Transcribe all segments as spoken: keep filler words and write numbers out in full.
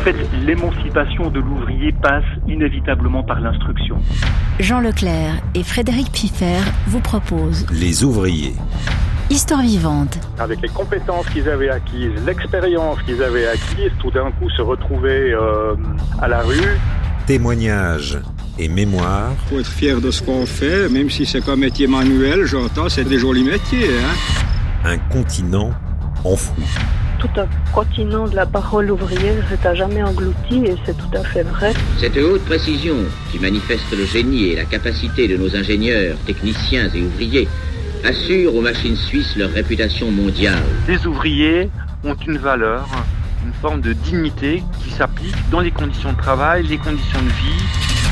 fait, l'émancipation de l'ouvrier passe inévitablement par l'instruction. Jean Leclerc et Frédéric Piffert vous proposent Les ouvriers. Histoire vivante. Avec les compétences qu'ils avaient acquises, l'expérience qu'ils avaient acquise, tout d'un coup se retrouver euh, à la rue. Témoignages et mémoires. Il faut être fier de ce qu'on fait, même si c'est qu'un métier manuel, j'entends, c'est des jolis métiers. Hein. Un continent enfoui. Tout un continent de la parole ouvrière s'est à jamais englouti et c'est tout à fait vrai. Cette haute précision qui manifeste le génie et la capacité de nos ingénieurs, techniciens et ouvriers assure aux machines suisses leur réputation mondiale. Les ouvriers ont une valeur, une forme de dignité qui s'applique dans les conditions de travail, les conditions de vie.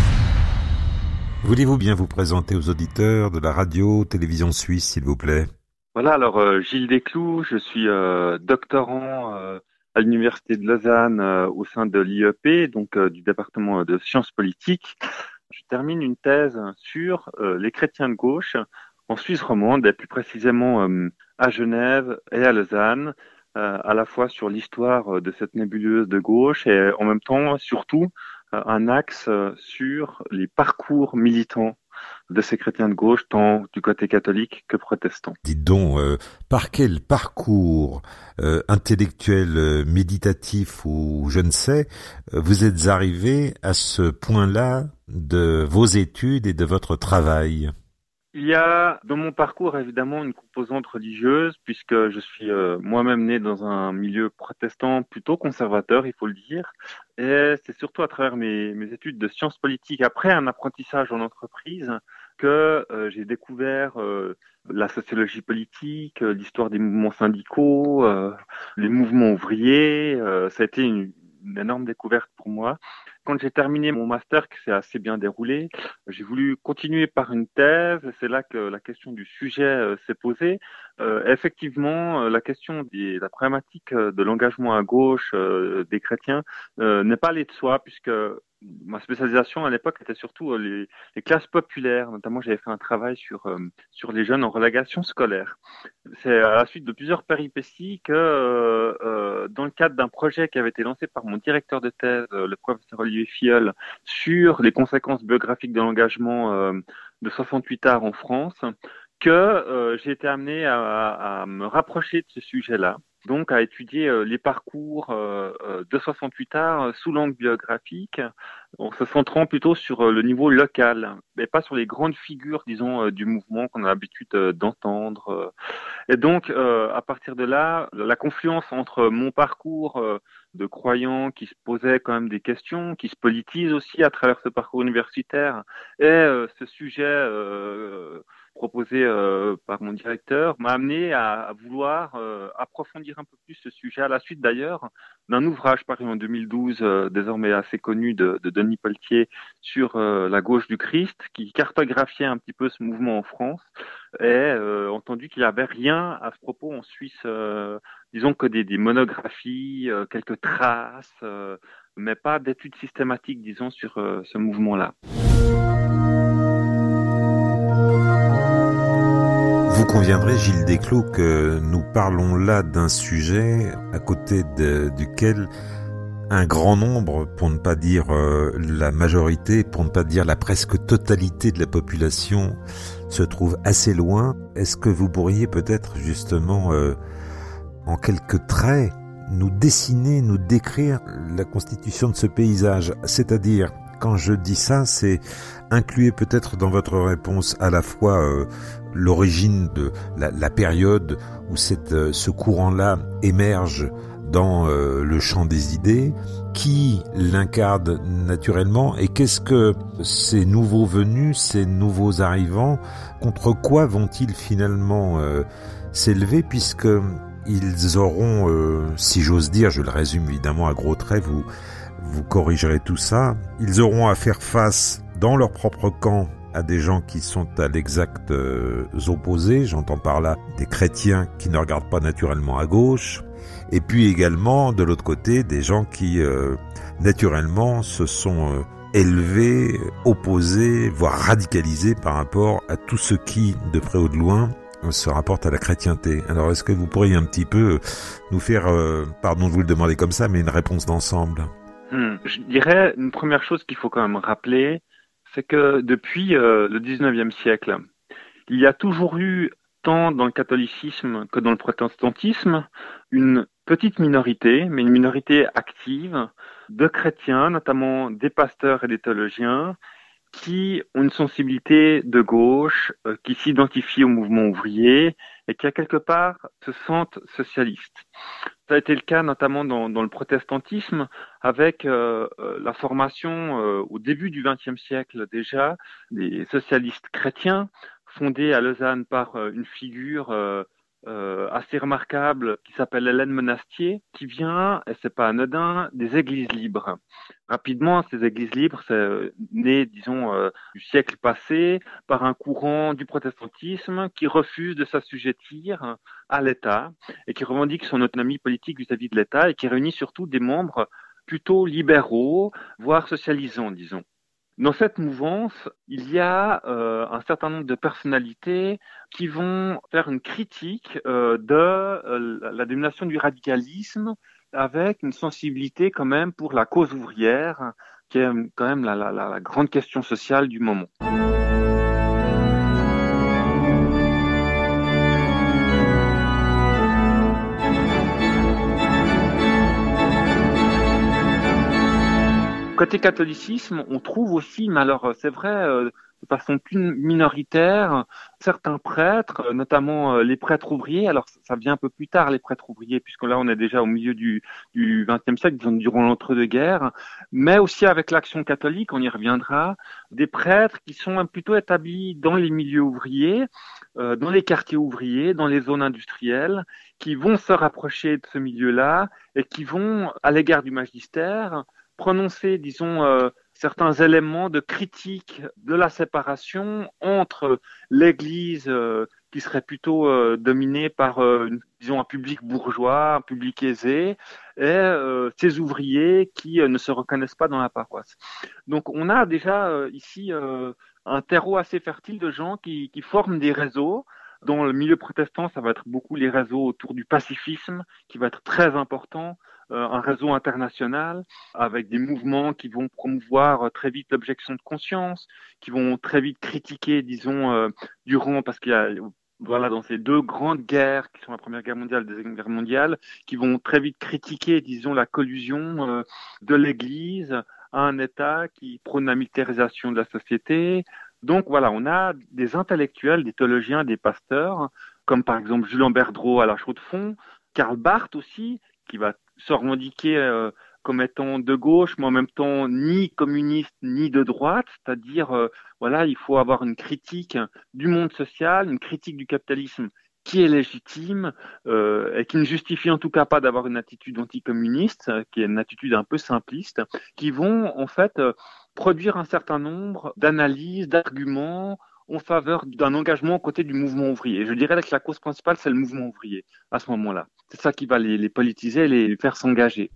Voulez-vous bien vous présenter aux auditeurs de la radio-télévision suisse, s'il vous plaît ? Voilà, alors euh, Gilles Desclous, je suis euh, doctorant euh, à l'Université de Lausanne euh, au sein de l'I E P, donc euh, du département de sciences politiques. Je termine une thèse sur euh, les chrétiens de gauche en Suisse romande, et plus précisément euh, à Genève et à Lausanne, euh, à la fois sur l'histoire de cette nébuleuse de gauche et en même temps, surtout, euh, un axe euh, sur les parcours militants de ces chrétiens de gauche, tant du côté catholique que protestant. Dites donc, euh, par quel parcours euh, intellectuel, euh, méditatif ou je ne sais, euh, vous êtes arrivé à ce point-là de vos études et de votre travail ? Il y a dans mon parcours évidemment une composante religieuse puisque je suis euh, moi-même né dans un milieu protestant plutôt conservateur, il faut le dire. Et c'est surtout à travers mes, mes études de sciences politiques, après un apprentissage en entreprise, que euh, j'ai découvert euh, la sociologie politique, euh, l'histoire des mouvements syndicaux, euh, les mouvements ouvriers. Euh, ça a été une, une énorme découverte pour moi. Quand j'ai terminé mon master, qui s'est assez bien déroulé, j'ai voulu continuer par une thèse. C'est là que la question du sujet euh, s'est posée. Euh, effectivement, la question de la problématique de l'engagement à gauche euh, des chrétiens euh, n'est pas allée de soi, puisque ma spécialisation à l'époque était surtout les, les classes populaires. Notamment, j'avais fait un travail sur euh, sur les jeunes en relégation scolaire. C'est à la suite de plusieurs péripéties que, euh, euh, dans le cadre d'un projet qui avait été lancé par mon directeur de thèse, le professeur Olivier Filleul, sur les conséquences biographiques de l'engagement euh, de soixante-huit arts en France, que euh, j'ai été amené à, à, à me rapprocher de ce sujet-là. Donc à étudier euh, les parcours euh, de soixante-huit arts euh, sous l'angle biographique, en se centrant plutôt sur euh, le niveau local, et pas sur les grandes figures, disons, euh, du mouvement qu'on a l'habitude euh, d'entendre. Euh. Et donc, euh, à partir de là, la confluence entre mon parcours euh, de croyant qui se posait quand même des questions, qui se politise aussi à travers ce parcours universitaire, et euh, ce sujet euh, proposé euh, par mon directeur m'a amené à, à vouloir euh, approfondir un peu plus ce sujet, à la suite d'ailleurs d'un ouvrage paru en deux mille douze, euh, désormais assez connu, de, de Denis Pelletier, sur euh, la gauche du Christ, qui cartographiait un petit peu ce mouvement en France, et euh, entendu qu'il n'y avait rien à ce propos en Suisse, euh, disons que des, des monographies, euh, quelques traces, euh, mais pas d'études systématiques, disons, sur euh, ce mouvement-là. Vous conviendrez, Gilles Desclous, que nous parlons là d'un sujet à côté de, duquel un grand nombre, pour ne pas dire euh, la majorité, pour ne pas dire la presque totalité de la population, se trouve assez loin. Est-ce que vous pourriez peut-être justement, euh, en quelques traits, nous dessiner, nous décrire la constitution de ce paysage ? C'est-à-dire, quand je dis ça, c'est inclure peut-être dans votre réponse à la fois euh, l'origine de la, la période où cette, euh, ce courant-là émerge dans euh, le champ des idées, qui l'incarne naturellement, et qu'est-ce que ces nouveaux venus, ces nouveaux arrivants, contre quoi vont-ils finalement euh, s'élever, puisque ils auront, euh, si j'ose dire, je le résume évidemment à gros traits, vous vous corrigerez tout ça, ils auront à faire face dans leur propre camp à des gens qui sont à l'exact euh, opposé, j'entends par là des chrétiens qui ne regardent pas naturellement à gauche, et puis également de l'autre côté des gens qui euh, naturellement se sont euh, élevés, opposés, voire radicalisés par rapport à tout ce qui, de près ou de loin, se rapporte à la chrétienté. Alors est-ce que vous pourriez un petit peu nous faire, euh, pardon de vous le demander comme ça, mais une réponse d'ensemble ? Hmm. Je dirais une première chose qu'il faut quand même rappeler, c'est que depuis euh, le dix-neuvième siècle, il y a toujours eu, tant dans le catholicisme que dans le protestantisme, une petite minorité, mais une minorité active, de chrétiens, notamment des pasteurs et des théologiens, qui ont une sensibilité de gauche, euh, qui s'identifient au mouvement ouvrier et qui, à quelque part, se sentent socialistes. Ça a été le cas notamment dans, dans le protestantisme, avec euh, la formation euh, au début du vingtième siècle déjà des socialistes chrétiens, fondés à Lausanne par euh, une figure euh, euh, assez remarquable qui s'appelle Hélène Monastier, qui vient, et c'est pas anodin, des églises libres. Rapidement, ces églises libres, c'est né, disons, euh, du siècle passé, par un courant du protestantisme qui refuse de s'assujettir à l'État et qui revendique son autonomie politique vis-à-vis de l'État et qui réunit surtout des membres plutôt libéraux, voire socialisants, disons. Dans cette mouvance, il y a euh, un certain nombre de personnalités qui vont faire une critique euh, de euh, la domination du radicalisme avec une sensibilité quand même pour la cause ouvrière, qui est quand même la, la, la grande question sociale du moment. Côté catholicisme, on trouve aussi, mais alors c'est vrai, euh, de façon plus minoritaire, certains prêtres, notamment euh, les prêtres ouvriers. Alors ça vient un peu plus tard, les prêtres ouvriers, puisque là on est déjà au milieu du du vingtième siècle, disons, durant l'entre-deux-guerres, mais aussi avec l'Action catholique, on y reviendra, des prêtres qui sont plutôt établis dans les milieux ouvriers, euh, dans les quartiers ouvriers, dans les zones industrielles, qui vont se rapprocher de ce milieu-là et qui vont, à l'égard du magistère, prononcer, disons, euh, certains éléments de critique de la séparation entre l'Église euh, qui serait plutôt euh, dominée par, euh, disons, un public bourgeois, un public aisé, et euh, ces ouvriers qui euh, ne se reconnaissent pas dans la paroisse. Donc, on a déjà euh, ici euh, un terreau assez fertile de gens qui, qui forment des réseaux. Dans le milieu protestant, ça va être beaucoup les réseaux autour du pacifisme, qui va être très important. Euh, un réseau international avec des mouvements qui vont promouvoir euh, très vite l'objection de conscience, qui vont très vite critiquer, disons, euh, durant, parce qu'il y a, voilà, dans ces deux grandes guerres, qui sont la Première Guerre mondiale et la Deuxième Guerre mondiale, qui vont très vite critiquer, disons, la collusion euh, de l'Église à un État qui prône la militarisation de la société. Donc voilà, on a des intellectuels, des théologiens, des pasteurs, comme par exemple Julien Berdreau à la Chaux-de-Fonds, Karl Barth aussi, qui va se revendiquer euh, comme étant de gauche, mais en même temps ni communiste ni de droite, c'est-à-dire euh, voilà, il faut avoir une critique du monde social, une critique du capitalisme qui est légitime euh, et qui ne justifie en tout cas pas d'avoir une attitude anticommuniste, qui est une attitude un peu simpliste, qui vont en fait euh, produire un certain nombre d'analyses, d'arguments en faveur d'un engagement aux côtés du mouvement ouvrier. Je dirais que la cause principale, c'est le mouvement ouvrier à ce moment-là. C'est ça qui va les, les politiser, les faire s'engager.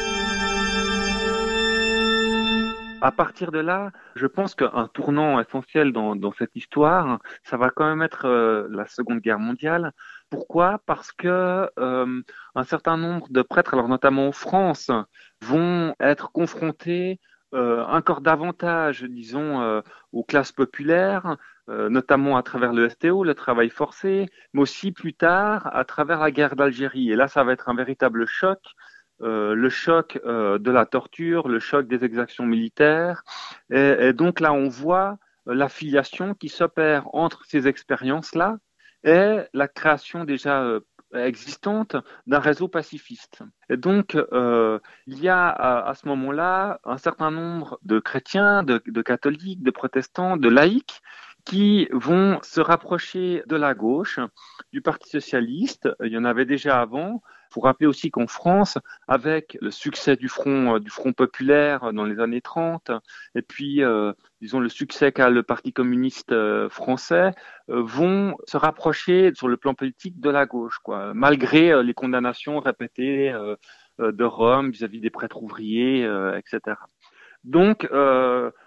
À partir de là, je pense qu'un tournant essentiel dans, dans cette histoire, ça va quand même être euh, la Seconde Guerre mondiale. Pourquoi ? Parce que euh, un certain nombre de prêtres, alors notamment en France, vont être confrontés euh, encore davantage, disons, euh, aux classes populaires, euh, notamment à travers le S T O, le travail forcé, mais aussi plus tard à travers la guerre d'Algérie. Et là, ça va être un véritable choc. Euh, le choc euh, de la torture, le choc des exactions militaires. Et, et donc là, on voit euh, l'affiliation qui s'opère entre ces expériences-là et la création déjà euh, existante d'un réseau pacifiste. Et donc, euh, il y a à, à ce moment-là un certain nombre de chrétiens, de, de catholiques, de protestants, de laïcs qui vont se rapprocher de la gauche, du Parti socialiste. Il y en avait déjà avant. Il faut rappeler aussi qu'en France, avec le succès du Front, du Front populaire dans les années trente, et puis, euh, disons, le succès qu'a le Parti communiste euh, français, euh, vont se rapprocher sur le plan politique de la gauche, quoi, malgré euh, les condamnations répétées euh, euh, de Rome vis-à-vis des prêtres ouvriers, euh, et cetera. Donc, euh,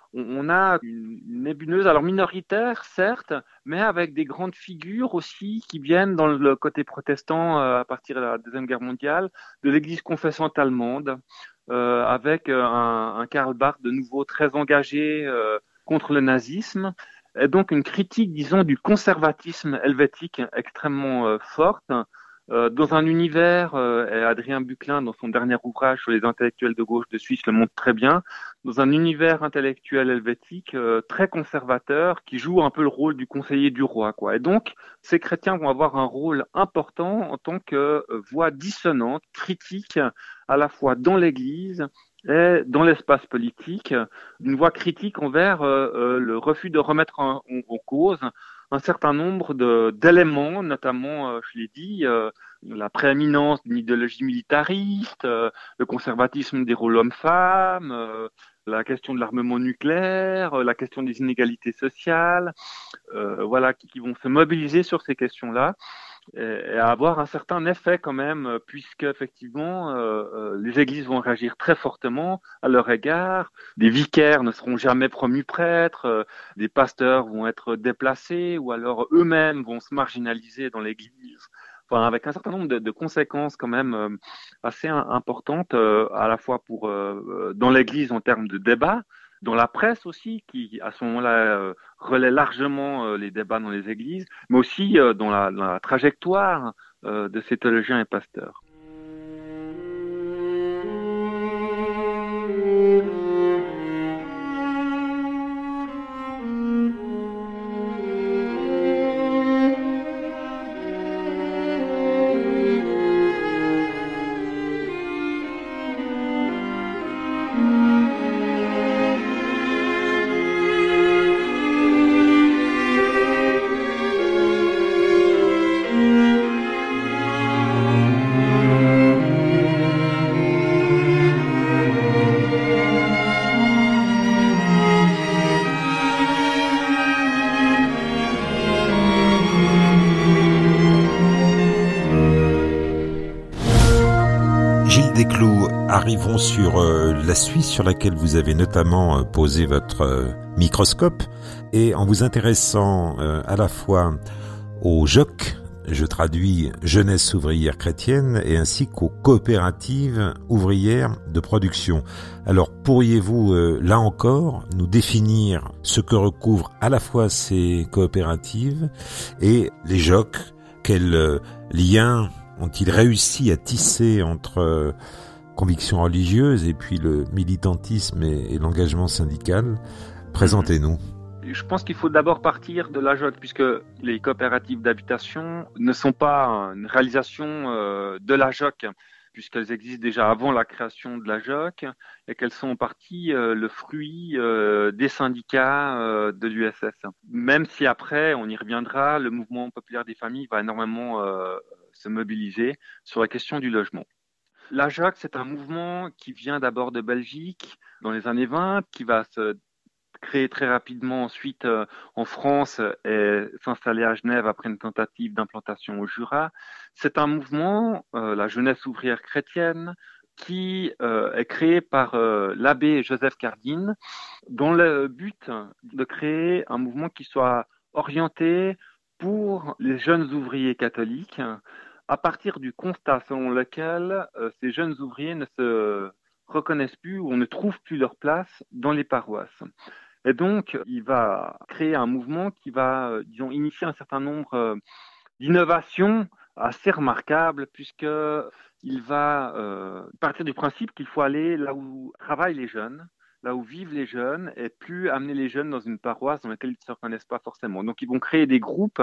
on a une nébuleuse, alors minoritaire, certes, mais avec des grandes figures aussi qui viennent dans le côté protestant à partir de la Deuxième Guerre mondiale, de l'Église confessante allemande, euh, avec un, un Karl Barth de nouveau très engagé euh, contre le nazisme, et donc une critique, disons, du conservatisme helvétique extrêmement euh, forte, Euh, dans un univers, euh, et Adrien Buclin, dans son dernier ouvrage sur les intellectuels de gauche de Suisse, le montre très bien, dans un univers intellectuel helvétique euh, très conservateur, qui joue un peu le rôle du conseiller du roi, quoi. Et donc, ces chrétiens vont avoir un rôle important en tant que euh, voix dissonante, critique, à la fois dans l'Église et dans l'espace politique, une voix critique envers euh, euh, le refus de remettre en, en, en cause un certain nombre de, d'éléments, notamment, euh, je l'ai dit, euh, la prééminence d'une idéologie militariste, euh, le conservatisme des rôles hommes-femmes, euh, la question de l'armement nucléaire, euh, la question des inégalités sociales, euh, voilà, qui, qui vont se mobiliser sur ces questions-là et, et avoir un certain effet quand même, puisque effectivement, euh, euh, les églises vont réagir très fortement à leur égard. Des vicaires ne seront jamais promus prêtres, euh, des pasteurs vont être déplacés ou alors eux-mêmes vont se marginaliser dans l'église. Enfin, avec un certain nombre de, de conséquences quand même euh, assez importantes, euh, à la fois pour euh, dans l'église en termes de débat, dans la presse aussi, qui à ce moment-là euh, relaie largement euh, les débats dans les églises, mais aussi euh, dans, la, dans la trajectoire euh, de ces théologiens et pasteurs. Arrivons sur euh, la Suisse, sur laquelle vous avez notamment euh, posé votre euh, microscope, et en vous intéressant euh, à la fois aux J O C, je traduis Jeunesse ouvrière chrétienne, et ainsi qu'aux coopératives ouvrières de production. Alors pourriez-vous, euh, là encore, nous définir ce que recouvrent à la fois ces coopératives et les J O C? Quels euh, liens ont-ils réussi à tisser entre euh, convictions religieuses et puis le militantisme et, et l'engagement syndical? Présentez-nous. Je pense qu'il faut d'abord partir de la J O C, puisque les coopératives d'habitation ne sont pas une réalisation euh, de la J O C, puisqu'elles existent déjà avant la création de la J O C et qu'elles sont en partie euh, le fruit euh, des syndicats euh, de l'U S S. Même si après, on y reviendra, le mouvement populaire des familles va énormément euh, se mobiliser sur la question du logement. La J O C, c'est un mouvement qui vient d'abord de Belgique dans les années vingt, qui va se créer très rapidement ensuite euh, en France et s'installer à Genève après une tentative d'implantation au Jura. C'est un mouvement, euh, la jeunesse ouvrière chrétienne, qui euh, est créé par euh, l'abbé Joseph Cardin, dont le but de créer un mouvement qui soit orienté pour les jeunes ouvriers catholiques, à partir du constat selon lequel euh, ces jeunes ouvriers ne se reconnaissent plus ou ne trouvent plus leur place dans les paroisses. Et donc, il va créer un mouvement qui va, euh, disons, initier un certain nombre euh, d'innovations assez remarquables, puisqu'il va euh, partir du principe qu'il faut aller là où travaillent les jeunes, là où vivent les jeunes, et plus amener les jeunes dans une paroisse dans laquelle ils ne se reconnaissent pas forcément. Donc, ils vont créer des groupes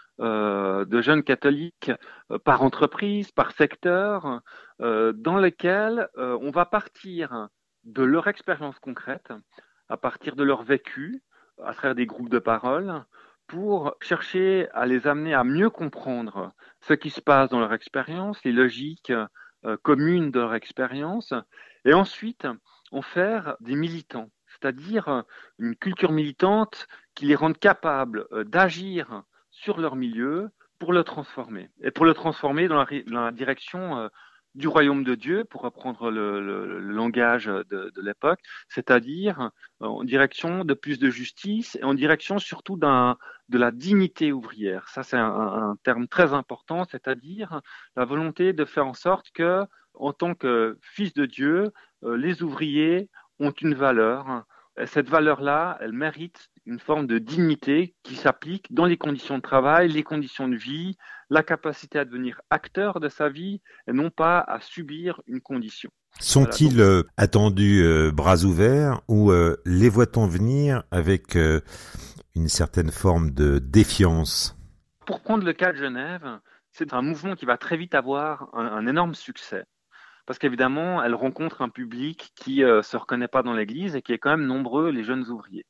Euh, de jeunes catholiques euh, par entreprise, par secteur, euh, dans lesquels euh, on va partir de leur expérience concrète, à partir de leur vécu, à travers des groupes de parole, pour chercher à les amener à mieux comprendre ce qui se passe dans leur expérience, les logiques euh, communes de leur expérience, et ensuite en faire des militants, c'est-à-dire une culture militante qui les rende capables euh, d'agir sur leur milieu pour le transformer. Et pour le transformer dans la, dans la direction euh, du royaume de Dieu, pour reprendre le, le, le langage de, de l'époque, c'est-à-dire en direction de plus de justice et en direction surtout d'un, de la dignité ouvrière. Ça, c'est un, un terme très important, c'est-à-dire la volonté de faire en sorte que, en tant que fils de Dieu, les ouvriers ont une valeur. Et cette valeur-là, elle mérite une forme de dignité qui s'applique dans les conditions de travail, les conditions de vie, la capacité à devenir acteur de sa vie et non pas à subir une condition. Sont-ils voilà, donc... euh, attendus euh, bras ouverts ou euh, les voit-on venir avec euh, une certaine forme de défiance? Pour prendre le cas de Genève, c'est un mouvement qui va très vite avoir un, un énorme succès. Parce qu'évidemment, elle rencontre un public qui ne euh, se reconnaît pas dans l'Église et qui est quand même nombreux, les jeunes ouvriers.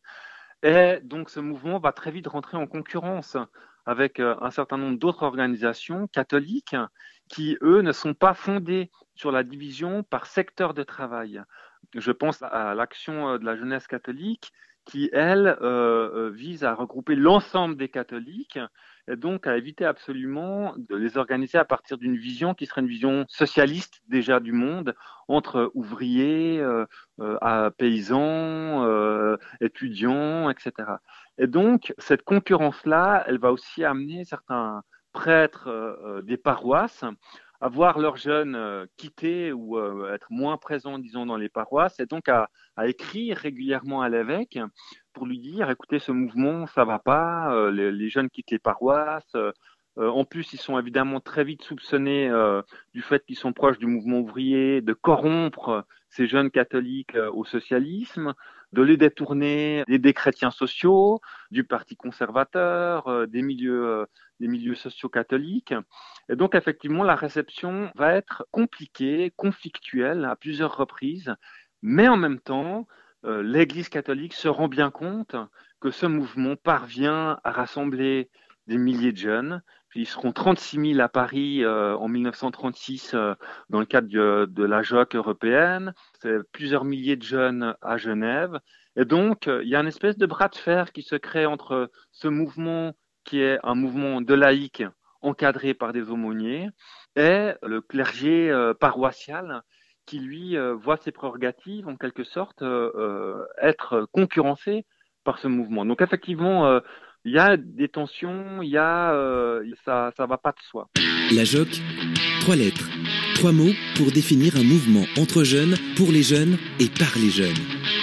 Et donc, ce mouvement va très vite rentrer en concurrence avec euh, un certain nombre d'autres organisations catholiques qui, eux, ne sont pas fondées sur la division par secteur de travail. Je pense à l'action de la jeunesse catholique qui, elle, euh, vise à regrouper l'ensemble des catholiques et donc à éviter absolument de les organiser à partir d'une vision qui serait une vision socialiste déjà du monde, entre ouvriers, euh, euh, paysans, euh, étudiants, et cetera. Et donc, cette concurrence-là, elle va aussi amener certains prêtres euh, des paroisses à voir leurs jeunes euh, quitter ou euh, être moins présents, disons, dans les paroisses, et donc à, à écrire régulièrement à l'évêque pour lui dire, écoutez, ce mouvement, ça va pas, euh, les, les jeunes quittent les paroisses. Euh, euh, en plus, ils sont évidemment très vite soupçonnés euh, du fait qu'ils sont proches du mouvement ouvrier, de corrompre ces jeunes catholiques euh, au socialisme, de les détourner des, des chrétiens sociaux, du parti conservateur, euh, des milieux, euh, des milieux sociaux catholiques. Et donc, effectivement, la réception va être compliquée, conflictuelle à plusieurs reprises, mais en même temps, euh, l'Église catholique se rend bien compte que ce mouvement parvient à rassembler des milliers de jeunes. Puis ils seront trente-six mille à Paris euh, en mille neuf cent trente-six euh, dans le cadre de, de la J O C européenne. C'est plusieurs milliers de jeunes à Genève. Et donc, euh, il y a une espèce de bras de fer qui se crée entre ce mouvement qui est un mouvement de laïcs encadré par des aumôniers et le clergé euh, paroissial qui, lui, euh, voit ses prérogatives, en quelque sorte, euh, euh, être concurrencé par ce mouvement. Donc, effectivement, euh, il y a des tensions, il y a, euh, ça, ça va pas de soi. La J O C, trois lettres, trois mots pour définir un mouvement entre jeunes, pour les jeunes et par les jeunes.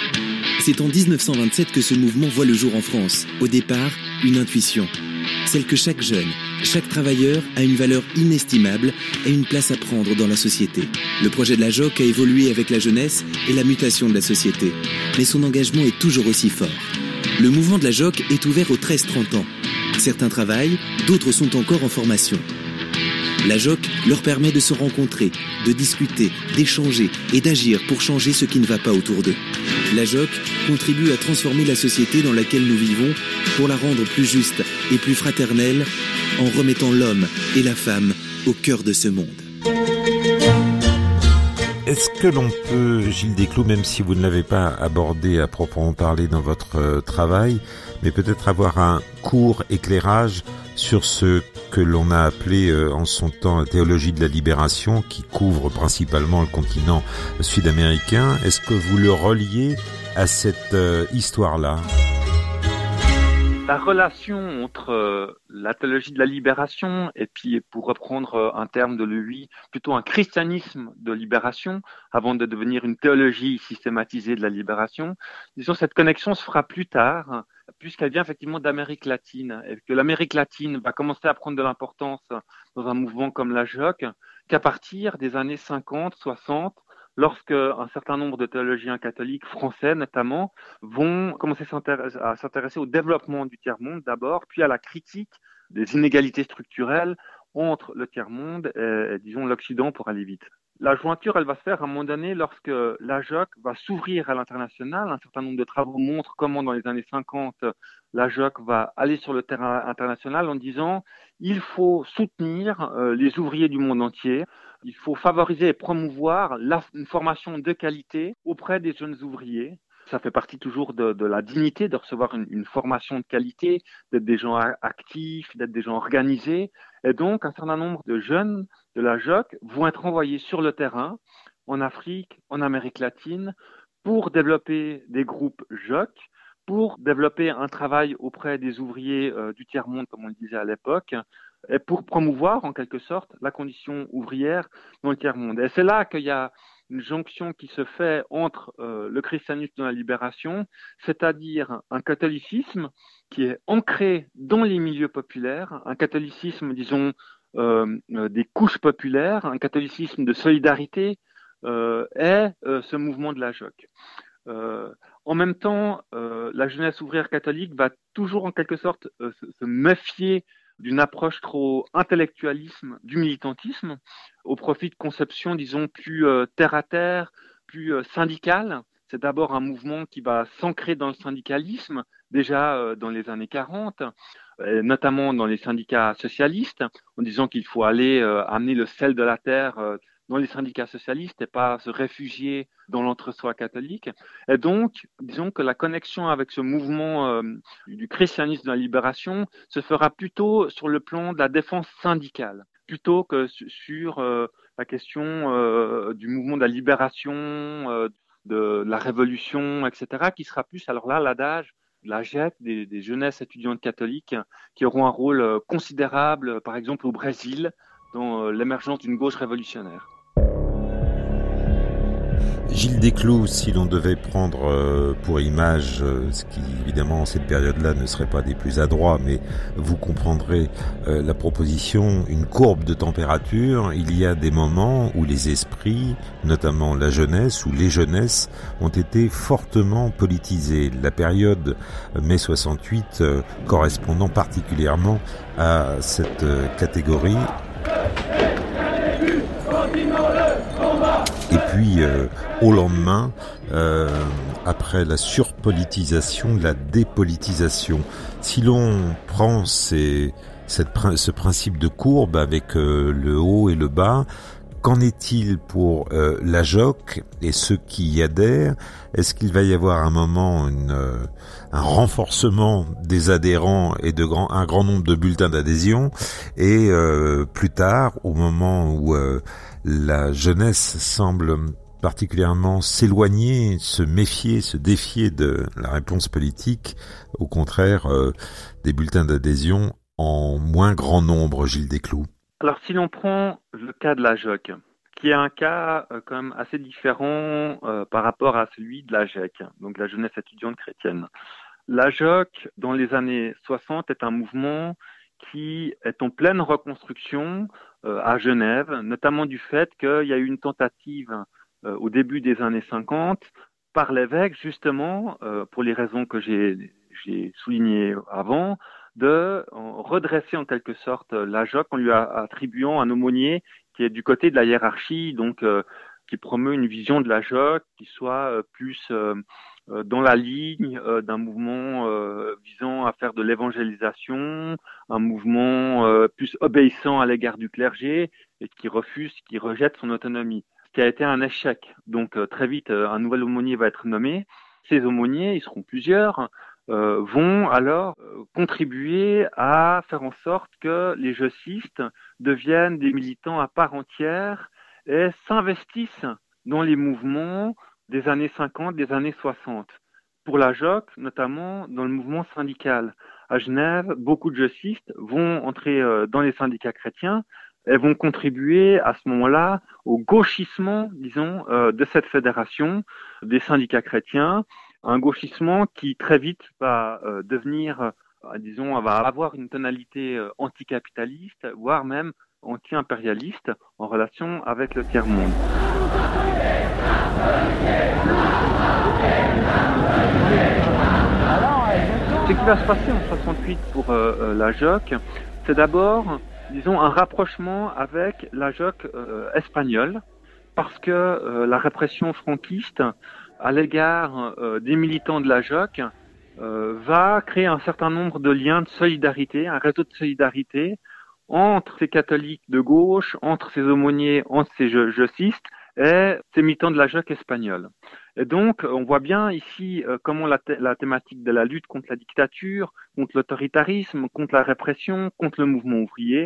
C'est en dix-neuf cent vingt-sept que ce mouvement voit le jour en France. Au départ, une intuition, celle que chaque jeune, chaque travailleur a une valeur inestimable et une place à prendre dans la société. Le projet de la J O C a évolué avec la jeunesse et la mutation de la société, mais son engagement est toujours aussi fort. Le mouvement de la J O C est ouvert aux treize trente ans. Certains travaillent, d'autres sont encore en formation. La J O C leur permet de se rencontrer, de discuter, d'échanger et d'agir pour changer ce qui ne va pas autour d'eux. La J O C contribue à transformer la société dans laquelle nous vivons pour la rendre plus juste et plus fraternelle en remettant l'homme et la femme au cœur de ce monde. Est-ce que l'on peut, Gilles Desclous, même si vous ne l'avez pas abordé à proprement parler dans votre euh, travail, mais peut-être avoir un court éclairage sur ce que l'on a appelé euh, en son temps la théologie de la libération, qui couvre principalement le continent sud-américain. Est-ce que vous le reliez à cette euh, histoire-là ? La relation entre euh, la théologie de la libération et puis, pour reprendre euh, un terme de Lewis, plutôt un christianisme de libération, avant de devenir une théologie systématisée de la libération, disons, cette connexion se fera plus tard, puisqu'elle vient effectivement d'Amérique latine, et que l'Amérique latine va commencer à prendre de l'importance dans un mouvement comme la J O C, qu'à partir des années cinquante, soixante, lorsque un certain nombre de théologiens catholiques français notamment vont commencer à s'intéresser au développement du tiers-monde d'abord, puis à la critique des inégalités structurelles entre le tiers-monde et, et disons l'Occident pour aller vite. La jointure, elle va se faire à un moment donné lorsque la J O C va s'ouvrir à l'international. Un certain nombre de travaux montrent comment dans les années cinquante, la J O C va aller sur le terrain international en disant il faut soutenir euh, les ouvriers du monde entier. Il faut favoriser et promouvoir la, une formation de qualité auprès des jeunes ouvriers. Ça fait partie toujours de, de la dignité de recevoir une, une formation de qualité, d'être des gens actifs, d'être des gens organisés. Et donc, un certain nombre de jeunes de la J O C vont être envoyés sur le terrain, en Afrique, en Amérique latine, pour développer des groupes J O C, pour développer un travail auprès des ouvriers euh, du tiers-monde, comme on le disait à l'époque, et pour promouvoir, en quelque sorte, la condition ouvrière dans le tiers-monde. Et c'est là qu'il y a une jonction qui se fait entre euh, le christianisme de la libération, c'est-à-dire un catholicisme qui est ancré dans les milieux populaires, un catholicisme, disons, euh, euh, des couches populaires, un catholicisme de solidarité, euh, est euh, ce mouvement de la J O C. Euh, en même temps, euh, la jeunesse ouvrière catholique va toujours en quelque sorte euh, se, se méfier d'une approche trop intellectualisme du militantisme au profit de conceptions, disons, plus euh, terre-à-terre, plus euh, syndicales. C'est d'abord un mouvement qui va s'ancrer dans le syndicalisme, déjà euh, dans les années quarante, euh, notamment dans les syndicats socialistes, en disant qu'il faut aller euh, amener le sel de la terre euh, dans les syndicats socialistes et pas se réfugier dans l'entre-soi catholique. Et donc, disons que la connexion avec ce mouvement euh, du christianisme de la libération se fera plutôt sur le plan de la défense syndicale, plutôt que sur euh, la question euh, du mouvement de la libération, euh, de la révolution, et cetera, qui sera plus, alors là, l'adage de la J E C, des, des jeunesses étudiantes catholiques, qui auront un rôle euh, considérable, par exemple au Brésil, dans euh, l'émergence d'une gauche révolutionnaire. Gilles Desclous, si l'on devait prendre euh, pour image, euh, ce qui évidemment en cette période-là ne serait pas des plus adroits, mais vous comprendrez euh, la proposition, une courbe de température, il y a des moments où les esprits, notamment la jeunesse ou les jeunesses, ont été fortement politisés. La période mai soixante-huit euh, correspondant particulièrement à cette euh, catégorie. Et puis, euh, au lendemain, euh, après la surpolitisation, la dépolitisation, si l'on prend ces, cette, ce principe de courbe avec euh, le haut et le bas, qu'en est-il pour euh, la J O C et ceux qui y adhèrent? Est-ce qu'il va y avoir un moment, une, euh, un renforcement des adhérents et de grand, un grand nombre de bulletins d'adhésion? Et euh, plus tard, au moment où euh, la jeunesse semble particulièrement s'éloigner, se méfier, se défier de la réponse politique, au contraire, euh, des bulletins d'adhésion en moins grand nombre, Gilles Desclous. Alors, si l'on prend le cas de la J O C, qui est un cas euh, quand même assez différent euh, par rapport à celui de la J E C, donc la jeunesse étudiante chrétienne. La J O C, dans les années soixante, est un mouvement qui est en pleine reconstruction euh, à Genève, notamment du fait qu'il y a eu une tentative euh, au début des années cinquante par l'évêque, justement, euh, pour les raisons que j'ai, j'ai soulignées avant, de redresser en quelque sorte la J O C en lui attribuant un aumônier qui est du côté de la hiérarchie, donc euh, qui promeut une vision de la J O C qui soit euh, plus euh, dans la ligne euh, d'un mouvement euh, visant à faire de l'évangélisation, un mouvement euh, plus obéissant à l'égard du clergé et qui refuse, qui rejette son autonomie, ce qui a été un échec. Donc euh, très vite, euh, un nouvel aumônier va être nommé. Ces aumôniers, ils seront plusieurs, Euh, vont alors euh, contribuer à faire en sorte que les jocistes deviennent des militants à part entière et s'investissent dans les mouvements des années cinquante, des années soixante. Pour la J O C, notamment dans le mouvement syndical. À Genève, beaucoup de jocistes vont entrer euh, dans les syndicats chrétiens et vont contribuer à ce moment-là au gauchissement, disons, euh, de cette fédération des syndicats chrétiens. Un gauchissement qui très vite va euh, devenir, euh, disons, va avoir une tonalité euh, anticapitaliste, voire même anti-impérialiste en relation avec le tiers-monde. Ce qui va se passer en soixante-huit pour euh, la J O C, c'est d'abord, disons, un rapprochement avec la J O C euh, espagnole, parce que euh, la répression franquiste à l'égard euh, des militants de la J O C euh, va créer un certain nombre de liens de solidarité, un réseau de solidarité entre ces catholiques de gauche, entre ces aumôniers, entre ces jocistes et ces militants de la J O C espagnole. Et donc, on voit bien ici euh, comment la, th- la thématique de la lutte contre la dictature, contre l'autoritarisme, contre la répression, contre le mouvement ouvrier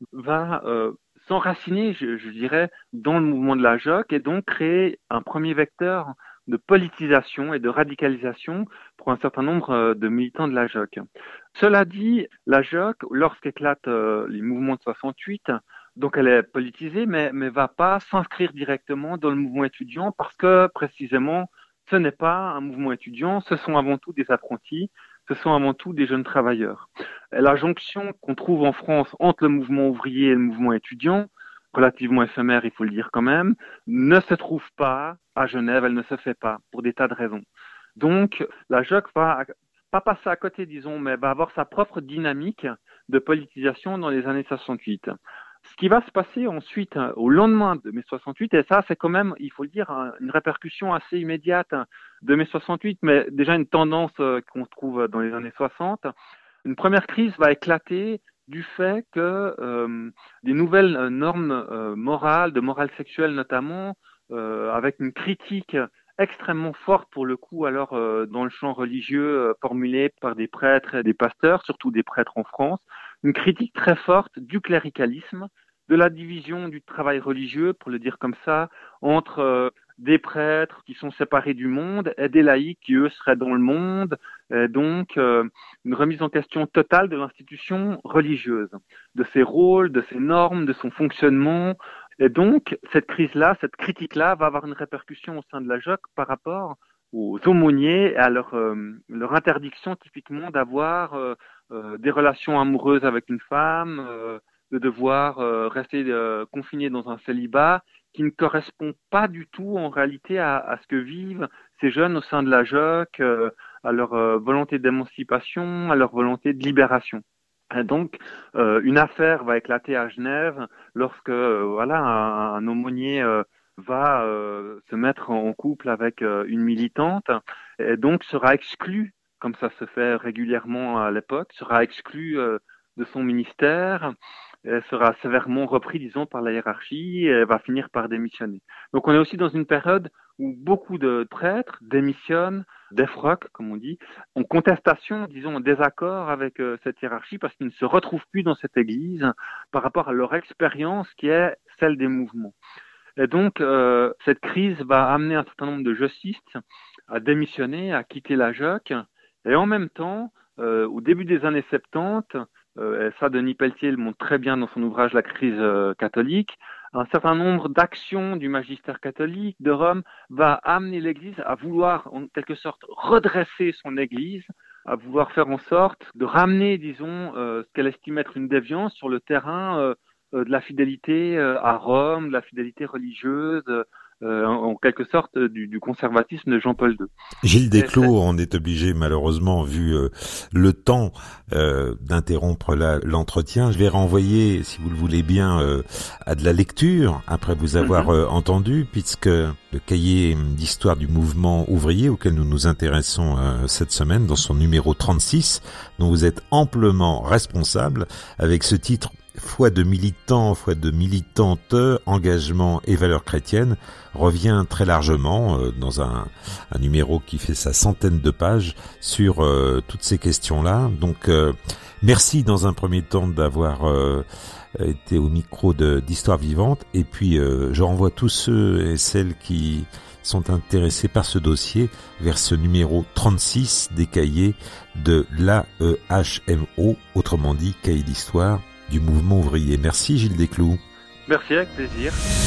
va euh, s'enraciner, je, je dirais, dans le mouvement de la J O C et donc créer un premier vecteur de politisation et de radicalisation pour un certain nombre euh, de militants de la J O C. Cela dit, la J O C, lorsqu'éclatent euh, les mouvements de soixante-huit, donc elle est politisée, mais mais va pas s'inscrire directement dans le mouvement étudiant parce que précisément ce n'est pas un mouvement étudiant, ce sont avant tout des apprentis, ce sont avant tout des jeunes travailleurs. Et la jonction qu'on trouve en France entre le mouvement ouvrier et le mouvement étudiant, relativement éphémère, il faut le dire quand même, ne se trouve pas à Genève, elle ne se fait pas pour des tas de raisons. Donc la J O C va pas passer à côté, disons, mais va avoir sa propre dynamique de politisation dans les années soixante-huit. Ce qui va se passer ensuite, au lendemain de mai soixante-huit, et ça c'est quand même, il faut le dire, une répercussion assez immédiate de mai soixante-huit, mais déjà une tendance qu'on trouve dans les années soixante. Une première crise va éclater du fait que euh, des nouvelles normes euh, morales, de morale sexuelle notamment, euh, avec une critique extrêmement forte pour le coup alors euh, dans le champ religieux euh, formulée par des prêtres et des pasteurs, surtout des prêtres en France, une critique très forte du cléricalisme, de la division du travail religieux, pour le dire comme ça, entre euh, des prêtres qui sont séparés du monde et des laïcs qui eux seraient dans le monde, et donc euh, une remise en question totale de l'institution religieuse, de ses rôles, de ses normes, de son fonctionnement. Et donc, cette crise-là, cette critique-là va avoir une répercussion au sein de la J O C par rapport aux aumôniers et à leur, euh, leur interdiction typiquement d'avoir euh, euh, des relations amoureuses avec une femme, euh, de devoir euh, rester euh, confiné dans un célibat qui ne correspond pas du tout en réalité à, à ce que vivent ces jeunes au sein de la J O C, euh, à leur euh, volonté d'émancipation, à leur volonté de libération. Et donc, euh, une affaire va éclater à Genève lorsque euh, voilà un, un aumônier euh, va euh, se mettre en couple avec euh, une militante et donc sera exclu, comme ça se fait régulièrement à l'époque, sera exclu euh, de son ministère, et sera sévèrement repris, disons, par la hiérarchie et va finir par démissionner. Donc, on est aussi dans une période où beaucoup de prêtres démissionnent, défroquent, comme on dit, en contestation, disons, en désaccord avec euh, cette hiérarchie parce qu'ils ne se retrouvent plus dans cette église par rapport à leur expérience qui est celle des mouvements. Et donc, euh, cette crise va amener un certain nombre de juristes à démissionner, à quitter la J O C. Et en même temps, euh, au début des années soixante-dix, euh, et ça Denis Pelletier le montre très bien dans son ouvrage La crise euh, catholique, un certain nombre d'actions du magistère catholique de Rome va amener l'Église à vouloir en quelque sorte redresser son Église, à vouloir faire en sorte de ramener, disons, euh, ce qu'elle estime être une déviance sur le terrain euh, euh, de la fidélité euh, à Rome, de la fidélité religieuse, euh, en, en quelque sorte euh, du, du conservatisme de Jean-Paul deux. Gilles Desclos, on est obligé malheureusement, vu euh, le temps, euh, d'interrompre la, l'entretien. Je vais renvoyer, si vous le voulez bien, euh, à de la lecture, après vous avoir mm-hmm. euh, entendu, puisque le cahier d'histoire du mouvement ouvrier auquel nous nous intéressons euh, cette semaine, dans son numéro trente-six, dont vous êtes amplement responsable, avec ce titre « Foi de militants, foi de militantes, engagement et valeurs chrétiennes », revient très largement euh, dans un, un numéro qui fait sa centaine de pages sur euh, toutes ces questions-là. Donc, euh, merci dans un premier temps d'avoir euh, été au micro de, d'Histoire Vivante. Et puis, euh, je renvoie tous ceux et celles qui sont intéressés par ce dossier vers ce numéro trente-six des cahiers de l'A E H M O, autrement dit, cahier d'histoire du mouvement ouvrier. Merci Gilles Desclos. Merci, avec plaisir.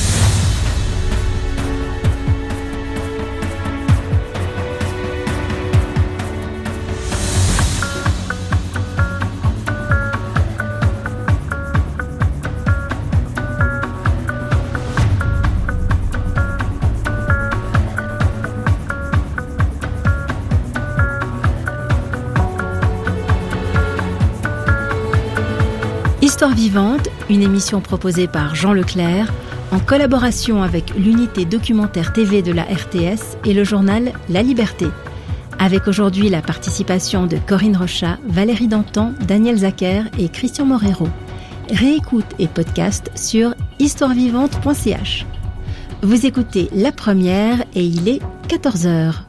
Histoire vivante, une émission proposée par Jean Leclerc, en collaboration avec l'unité documentaire T V de la R T S et le journal La Liberté. Avec aujourd'hui la participation de Corinne Rochat, Valérie Dantan, Daniel Zacher et Christian Morero. Réécoute et podcast sur histoire vivante point c h. Vous écoutez La Première et il est quatorze heures.